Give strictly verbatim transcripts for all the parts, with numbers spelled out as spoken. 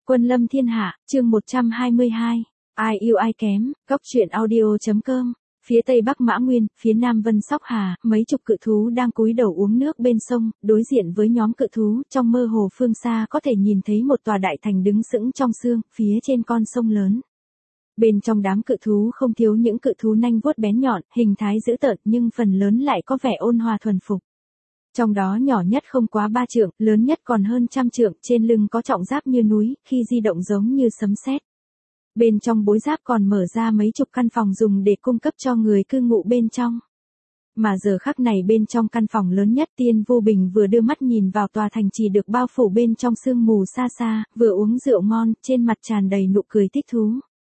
Quân lâm thiên hạ, chương một trăm hai mươi hai. Ai yêu ai kém, góc truyện audio.com. Phía tây bắc Mã Nguyên, phía nam Vân Sóc Hà, mấy chục cự thú đang cúi đầu uống nước bên sông, đối diện với nhóm cự thú, trong mơ hồ phương xa có thể nhìn thấy một tòa đại thành đứng sững trong sương, phía trên con sông lớn. Bên trong đám cự thú không thiếu những cự thú nanh vuốt bén nhọn, hình thái dữ tợn nhưng phần lớn lại có vẻ ôn hòa thuần phục. Trong đó nhỏ nhất không quá ba trượng, lớn nhất còn hơn trăm trượng, trên lưng có trọng giáp như núi, khi di động giống như sấm sét. Bên trong bối giáp còn mở ra mấy chục căn phòng dùng để cung cấp cho người cư ngụ bên trong. Mà giờ khắc này bên trong căn phòng lớn nhất, Tiên Vô Bình vừa đưa mắt nhìn vào tòa thành trì được bao phủ bên trong sương mù xa xa, vừa uống rượu ngon, trên mặt tràn đầy nụ cười thích thú.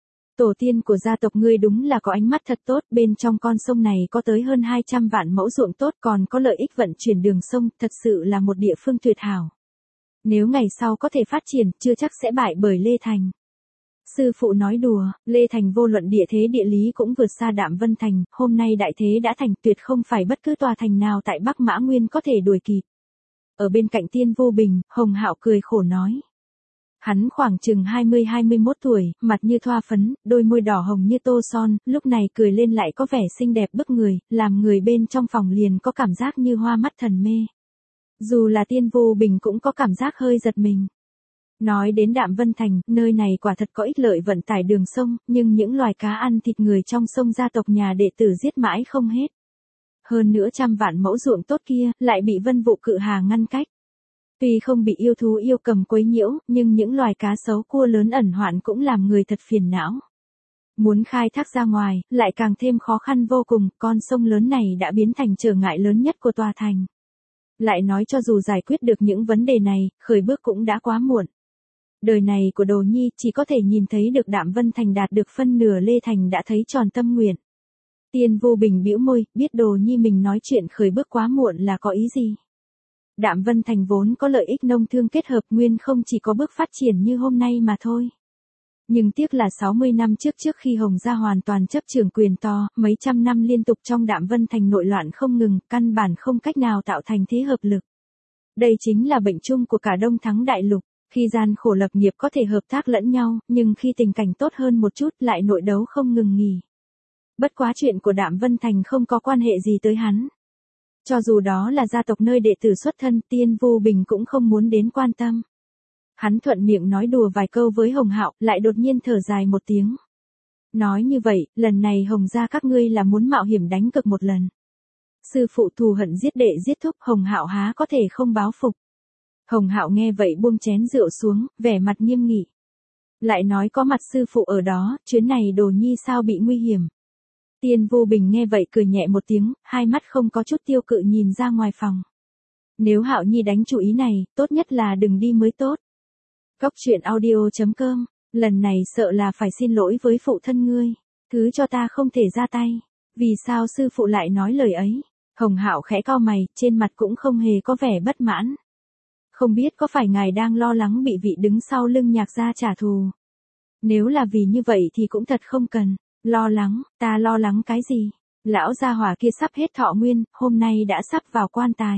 Tổ tiên của gia tộc ngươi đúng là có ánh mắt thật tốt, bên trong con sông này có tới hơn hai trăm vạn mẫu ruộng tốt, còn có lợi ích vận chuyển đường sông, thật sự là một địa phương tuyệt hảo. Nếu ngày sau có thể phát triển, chưa chắc sẽ bại bởi Lê Thành. Sư phụ nói đùa, Lê Thành vô luận địa thế địa lý cũng vượt xa Đạm Vân Thành, hôm nay đại thế đã thành, tuyệt không phải bất cứ tòa thành nào tại Bắc Mã Nguyên có thể đuổi kịp. Ở bên cạnh Tiên Vô Bình, Hồng Hạo cười khổ nói. Hắn khoảng chừng hai mươi hai mươi mốt tuổi, mặt như thoa phấn, đôi môi đỏ hồng như tô son, lúc này cười lên lại có vẻ xinh đẹp bức người, làm người bên trong phòng liền có cảm giác như hoa mắt thần mê. Dù là Tiên Vô Bình cũng có cảm giác hơi giật mình. Nói đến Đạm Vân Thành, nơi này quả thật có ích lợi vận tải đường sông, nhưng những loài cá ăn thịt người trong sông gia tộc nhà đệ tử giết mãi không hết. Hơn nữa trăm vạn mẫu ruộng tốt kia, lại bị Vân Vụ Cự Hà ngăn cách. Tuy không bị yêu thú yêu cầm quấy nhiễu, nhưng những loài cá sấu cua lớn ẩn hoạn cũng làm người thật phiền não. Muốn khai thác ra ngoài, lại càng thêm khó khăn vô cùng, con sông lớn này đã biến thành trở ngại lớn nhất của tòa thành. Lại nói cho dù giải quyết được những vấn đề này, khởi bước cũng đã quá muộn. Đời này của Đồ Nhi chỉ có thể nhìn thấy được Đạm Vân Thành đạt được phân nửa, Lê Thành đã thấy tròn tâm nguyện. Tiên Vô Bình bĩu môi, biết Đồ Nhi mình nói chuyện khởi bước quá muộn là có ý gì. Đạm Vân Thành vốn có lợi ích nông thương kết hợp, nguyên không chỉ có bước phát triển như hôm nay mà thôi. Nhưng tiếc là sáu mươi năm trước trước khi Hồng gia hoàn toàn chấp trưởng quyền to, mấy trăm năm liên tục trong Đạm Vân Thành nội loạn không ngừng, căn bản không cách nào tạo thành thế hợp lực. Đây chính là bệnh chung của cả Đông Thắng Đại Lục, khi gian khổ lập nghiệp có thể hợp tác lẫn nhau, nhưng khi tình cảnh tốt hơn một chút lại nội đấu không ngừng nghỉ. Bất quá chuyện của Đạm Vân Thành không có quan hệ gì tới hắn. Cho dù đó là gia tộc nơi đệ tử xuất thân, Tiên Vô Bình cũng không muốn đến quan tâm. Hắn thuận miệng nói đùa vài câu với Hồng Hạo, lại đột nhiên thở dài một tiếng. Nói như vậy, lần này Hồng gia các ngươi là muốn mạo hiểm đánh cược một lần. Sư phụ thù hận giết đệ giết thúc, Hồng Hạo há có thể không báo phục. Hồng Hạo nghe vậy buông chén rượu xuống, vẻ mặt nghiêm nghị. Lại nói có mặt sư phụ ở đó, chuyến này Đồ Nhi sao bị nguy hiểm. Tiên Vô Bình nghe vậy cười nhẹ một tiếng, hai mắt không có chút tiêu cự nhìn ra ngoài phòng. Nếu Hạo Nhi đánh chủ ý này, tốt nhất là đừng đi mới tốt. Góc truyện audio.com, lần này sợ là phải xin lỗi với phụ thân ngươi. Thứ cho ta không thể ra tay. Vì sao sư phụ lại nói lời ấy? Hồng Hạo khẽ cau mày, trên mặt cũng không hề có vẻ bất mãn. Không biết có phải ngài đang lo lắng bị vị đứng sau lưng Nhạc gia trả thù? Nếu là vì như vậy thì cũng thật không cần. Lo lắng, ta lo lắng cái gì? Lão gia hỏa kia sắp hết thọ nguyên, hôm nay đã sắp vào quan tài.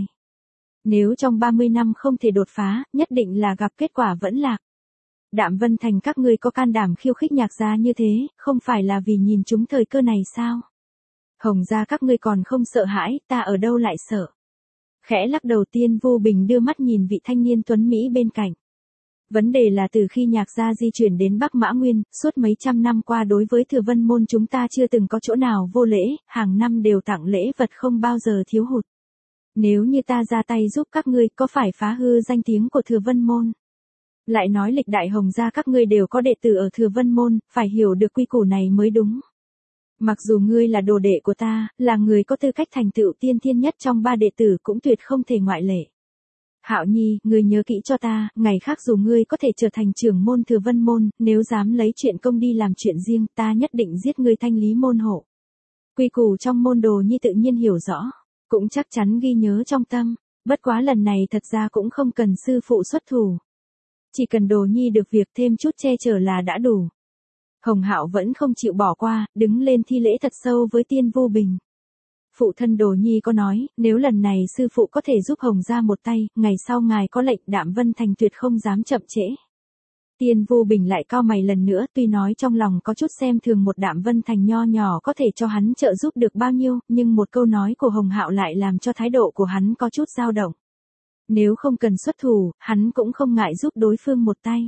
Nếu trong ba mươi năm không thể đột phá, nhất định là gặp kết quả vẫn lạc. Đạm Vân Thành các ngươi có can đảm khiêu khích Nhạc gia như thế, không phải là vì nhìn chúng thời cơ này sao? Hồng gia các ngươi còn không sợ hãi, ta ở đâu lại sợ? Khẽ lắc đầu, Tiên Vô Bình đưa mắt nhìn vị thanh niên tuấn Mỹ bên cạnh. Vấn đề là từ khi Nhạc gia di chuyển đến Bắc Mã Nguyên, suốt mấy trăm năm qua đối với Thừa Vân Môn chúng ta chưa từng có chỗ nào vô lễ, hàng năm đều tặng lễ vật không bao giờ thiếu hụt. Nếu như ta ra tay giúp các ngươi, có phải phá hư danh tiếng của Thừa Vân Môn? Lại nói lịch đại Hồng gia các ngươi đều có đệ tử ở Thừa Vân Môn, phải hiểu được quy củ này mới đúng. Mặc dù ngươi là đồ đệ của ta, là người có tư cách thành tựu tiên thiên nhất trong ba đệ tử cũng tuyệt không thể ngoại lệ. Hạo Nhi, ngươi nhớ kỹ cho ta, ngày khác dù ngươi có thể trở thành trưởng môn Thừa Vân Môn, nếu dám lấy chuyện công đi làm chuyện riêng, ta nhất định giết ngươi thanh lý môn hộ. Quy củ trong môn Đồ Nhi tự nhiên hiểu rõ, cũng chắc chắn ghi nhớ trong tâm, bất quá lần này thật ra cũng không cần sư phụ xuất thủ. Chỉ cần Đồ Nhi được việc thêm chút che chở là đã đủ. Hồng Hạo vẫn không chịu bỏ qua, đứng lên thi lễ thật sâu với Tiên Vô Bình. Phụ thân Đồ Nhi có nói, nếu lần này sư phụ có thể giúp Hồng gia một tay, ngày sau ngài có lệnh Đạm Vân Thành tuyệt không dám chậm trễ. Tiên Vô Bình lại cau mày lần nữa, tuy nói trong lòng có chút xem thường một Đạm Vân Thành nho nhỏ có thể cho hắn trợ giúp được bao nhiêu, nhưng một câu nói của Hồng Hạo lại làm cho thái độ của hắn có chút dao động. Nếu không cần xuất thủ, hắn cũng không ngại giúp đối phương một tay.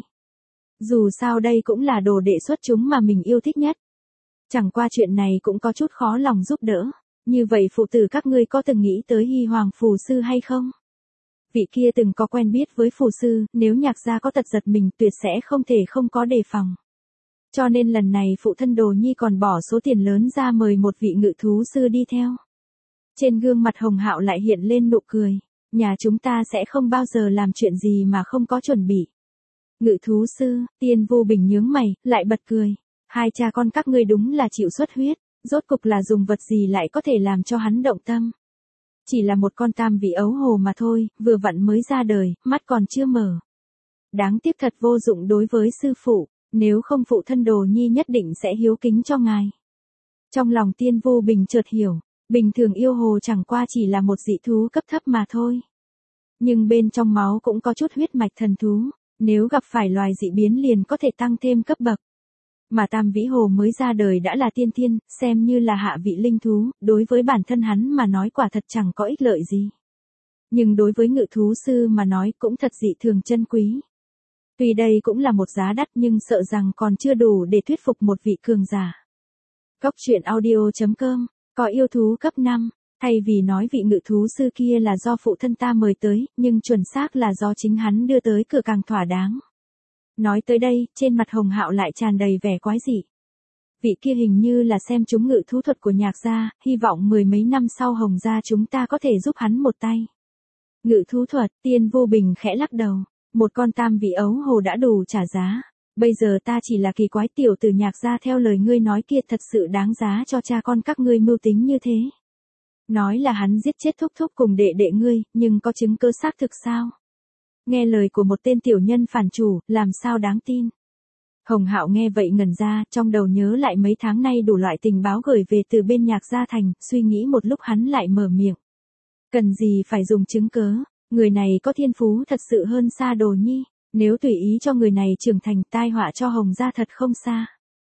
Dù sao đây cũng là đồ đệ xuất chúng mà mình yêu thích nhất. Chẳng qua chuyện này cũng có chút khó lòng giúp đỡ. Như vậy phụ tử các ngươi có từng nghĩ tới Hy Hoàng Phù Sư hay không? Vị kia từng có quen biết với Phù Sư, nếu Nhạc gia có tật giật mình tuyệt sẽ không thể không có đề phòng. Cho nên lần này phụ thân Đồ Nhi còn bỏ số tiền lớn ra mời một vị ngự thú sư đi theo. Trên gương mặt Hồng Hạo lại hiện lên nụ cười. Nhà chúng ta sẽ không bao giờ làm chuyện gì mà không có chuẩn bị. Ngự thú sư, Tiên Vô Bình nhướng mày, lại bật cười. Hai cha con các ngươi đúng là chịu xuất huyết, rốt cục là dùng vật gì lại có thể làm cho hắn động tâm. Chỉ là một con tam vị ấu hồ mà thôi, vừa vặn mới ra đời, mắt còn chưa mở. Đáng tiếc thật vô dụng đối với sư phụ, nếu không phụ thân Đồ Nhi nhất định sẽ hiếu kính cho ngài. Trong lòng Tiên Vô Bình chợt hiểu, bình thường yêu hồ chẳng qua chỉ là một dị thú cấp thấp mà thôi. Nhưng bên trong máu cũng có chút huyết mạch thần thú, nếu gặp phải loài dị biến liền có thể tăng thêm cấp bậc. Mà tam vĩ hồ mới ra đời đã là tiên thiên, xem như là hạ vị linh thú, đối với bản thân hắn mà nói quả thật chẳng có ích lợi gì. Nhưng đối với ngự thú sư mà nói cũng thật dị thường chân quý. Tuy đây cũng là một giá đắt nhưng sợ rằng còn chưa đủ để thuyết phục một vị cường giả. Cốc truyện audio chấm com, có yêu thú cấp năm, thay vì nói vị ngự thú sư kia là do phụ thân ta mời tới, nhưng chuẩn xác là do chính hắn đưa tới cửa càng thỏa đáng. Nói tới đây, trên mặt Hồng Hạo lại tràn đầy vẻ quái dị. Vị kia hình như là xem chúng ngự thú thuật của Nhạc gia, hy vọng mười mấy năm sau Hồng gia chúng ta có thể giúp hắn một tay. Ngự thú thuật, Tiên Vô Bình khẽ lắc đầu, một con tam vị ấu hồ đã đủ trả giá. Bây giờ ta chỉ là kỳ quái tiểu tử Nhạc gia theo lời ngươi nói kia thật sự đáng giá cho cha con các ngươi mưu tính như thế. Nói là hắn giết chết thúc thúc cùng đệ đệ ngươi, nhưng có chứng cứ xác thực sao? Nghe lời của một tên tiểu nhân phản chủ, làm sao đáng tin? Hồng Hạo nghe vậy ngẩn ra, trong đầu nhớ lại mấy tháng nay đủ loại tình báo gửi về từ bên Nhạc gia thành, suy nghĩ một lúc hắn lại mở miệng. Cần gì phải dùng chứng cớ, người này có thiên phú thật sự hơn xa Đồ Nhi, nếu tùy ý cho người này trưởng thành tai họa cho Hồng gia thật không xa.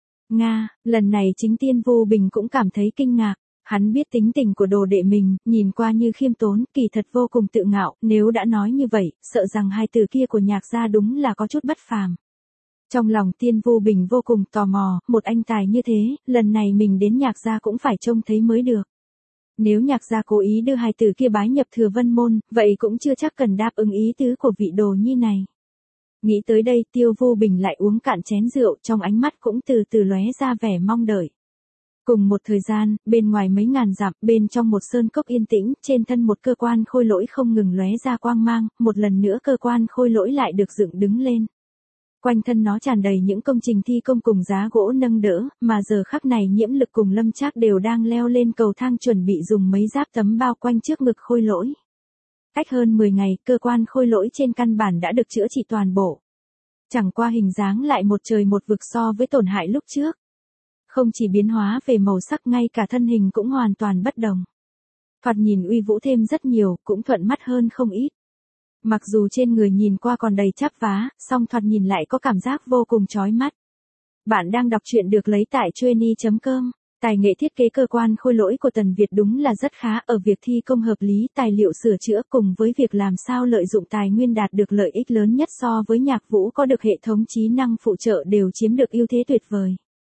Nga, lần này chính Tiên Vô Bình cũng cảm thấy kinh ngạc. Hắn biết tính tình của đồ đệ mình, nhìn qua như khiêm tốn, kỳ thật vô cùng tự ngạo, nếu đã nói như vậy, sợ rằng hai từ kia của Nhạc gia đúng là có chút bất phàm. Trong lòng Tiên Vô Bình vô cùng tò mò, một anh tài như thế, lần này mình đến Nhạc gia cũng phải trông thấy mới được. Nếu Nhạc gia cố ý đưa hai từ kia bái nhập Thừa Vân môn, vậy cũng chưa chắc cần đáp ứng ý tứ của vị Đồ Nhi này. Nghĩ tới đây, Tiêu Vô Bình lại uống cạn chén rượu, trong ánh mắt cũng từ từ lóe ra vẻ mong đợi. Cùng một thời gian, bên ngoài mấy ngàn dặm, bên trong một sơn cốc yên tĩnh, trên thân một cơ quan khôi lỗi không ngừng lóe ra quang mang, một lần nữa cơ quan khôi lỗi lại được dựng đứng lên. Quanh thân nó tràn đầy những công trình thi công cùng giá gỗ nâng đỡ, mà giờ khắc này Nhiễm Lực cùng Lâm Trác đều đang leo lên cầu thang chuẩn bị dùng mấy giáp tấm bao quanh trước ngực khôi lỗi. Cách hơn mười ngày, cơ quan khôi lỗi trên căn bản đã được chữa trị toàn bộ. Chẳng qua hình dáng lại một trời một vực so với tổn hại lúc trước. Không chỉ biến hóa về màu sắc, ngay cả thân hình cũng hoàn toàn bất đồng. Thoạt nhìn uy vũ thêm rất nhiều, cũng thuận mắt hơn không ít. Mặc dù trên người nhìn qua còn đầy chắp vá, song thoạt nhìn lại có cảm giác vô cùng chói mắt. Bạn đang đọc truyện được lấy tại Chueny chấm com. Tài nghệ thiết kế cơ quan khôi lỗi của Tần Việt đúng là rất khá ở việc thi công hợp lý, tài liệu sửa chữa cùng với việc làm sao lợi dụng tài nguyên đạt được lợi ích lớn nhất so với Nhạc Vũ có được hệ thống trí năng phụ trợ đều chiếm được ưu thế tuyệt vời.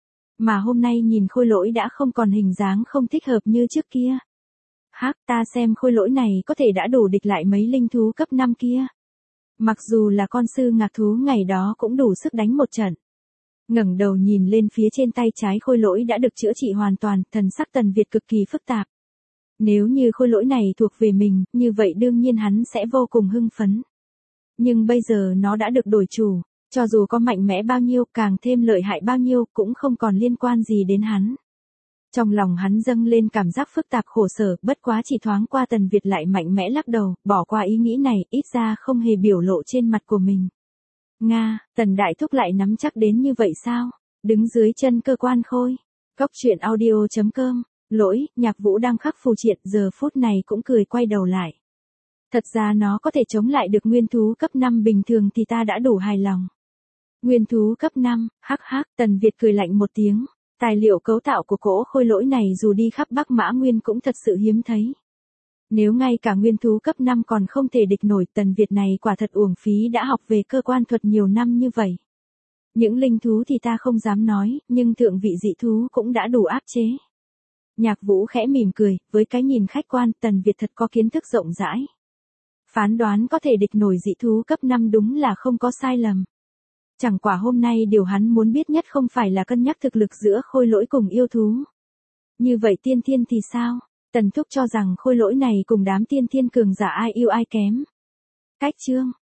Mà hôm nay nhìn khôi lỗi đã không còn hình dáng không thích hợp như trước kia. Hắc, ta xem khôi lỗi này có thể đã đủ địch lại mấy linh thú cấp năm kia. Mặc dù là con sư ngạc thú ngày đó cũng đủ sức đánh một trận. Ngẩng đầu nhìn lên phía trên tay trái khôi lỗi đã được chữa trị hoàn toàn, thần sắc Tần Việt cực kỳ phức tạp. Nếu như khôi lỗi này thuộc về mình, như vậy đương nhiên hắn sẽ vô cùng hưng phấn. Nhưng bây giờ nó đã được đổi chủ. Cho dù có mạnh mẽ bao nhiêu, càng thêm lợi hại bao nhiêu, cũng không còn liên quan gì đến hắn. Trong lòng hắn dâng lên cảm giác phức tạp khổ sở, bất quá chỉ thoáng qua Tần Việt lại mạnh mẽ lắc đầu, bỏ qua ý nghĩ này, ít ra không hề biểu lộ trên mặt của mình. Nga, Tần Đại Thúc lại nắm chắc đến như vậy sao? Đứng dưới chân cơ quan khôi. Cốc truyện audio chấm com, lỗi, Nhạc Vũ đang khắc phù triện, giờ phút này cũng cười quay đầu lại. Thật ra nó có thể chống lại được nguyên thú cấp năm bình thường thì ta đã đủ hài lòng. Nguyên thú cấp năm, hắc hắc, Tần Việt cười lạnh một tiếng. Tài liệu cấu tạo của cỗ khôi lỗi này dù đi khắp Bắc Mã Nguyên cũng thật sự hiếm thấy. Nếu ngay cả nguyên thú cấp năm còn không thể địch nổi, Tần Việt này quả thật uổng phí đã học về cơ quan thuật nhiều năm như vậy. Những linh thú thì ta không dám nói, nhưng thượng vị dị thú cũng đã đủ áp chế. Nhạc Vũ khẽ mỉm cười, với cái nhìn khách quan, Tần Việt thật có kiến thức rộng rãi. Phán đoán có thể địch nổi dị thú cấp năm đúng là không có sai lầm. Chẳng quả hôm nay điều hắn muốn biết nhất không phải là cân nhắc thực lực giữa khôi lỗi cùng yêu thú. Như vậy tiên thiên thì sao? Tần Thúc cho rằng khôi lỗi này cùng đám tiên thiên cường giả ai yêu ai kém. Cách chương